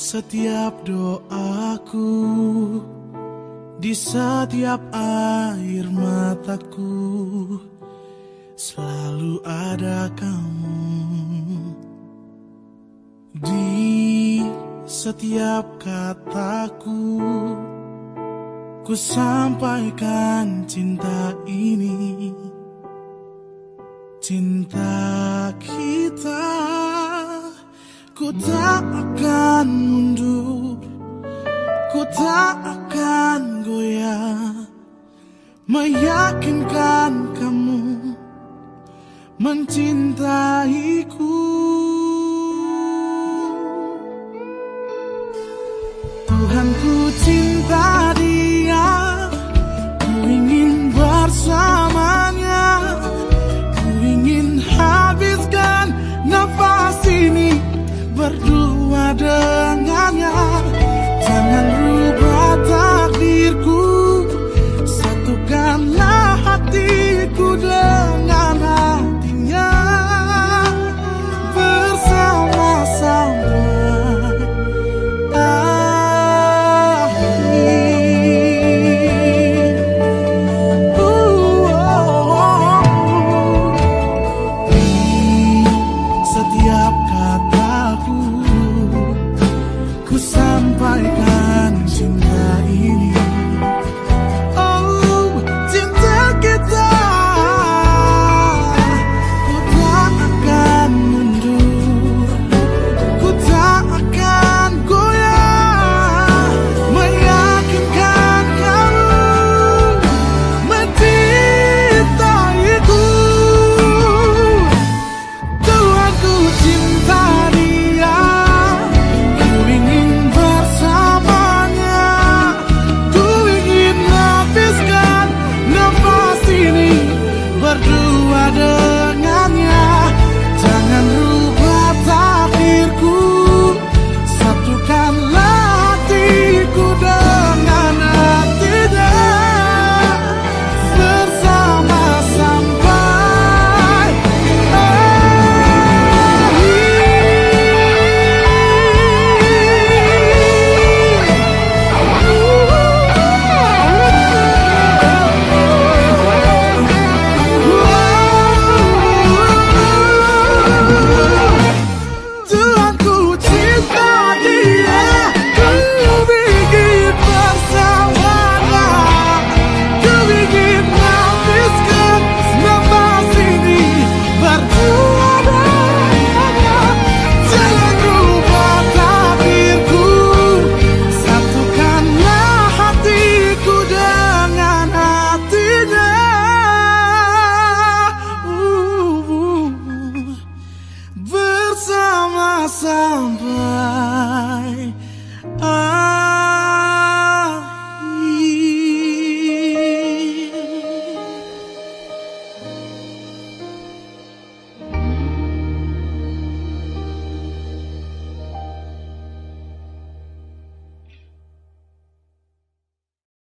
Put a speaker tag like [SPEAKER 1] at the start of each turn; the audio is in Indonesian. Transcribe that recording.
[SPEAKER 1] Setiap doaku, di setiap air mataku, selalu ada kamu. Di setiap kataku, ku sampaikan cinta ini. Cinta kita, ku tak akan mundur, ku tak akan goyah, meyakinkan kamu mencintaiku. Tuhan, ku cinta dia, ku ingin bersamanya, ku ingin habiskan nafas ini berdua dengannya. Jangan rubah takdirku, satukanlah hatiku dengan hatinya. Bersama-sama setiap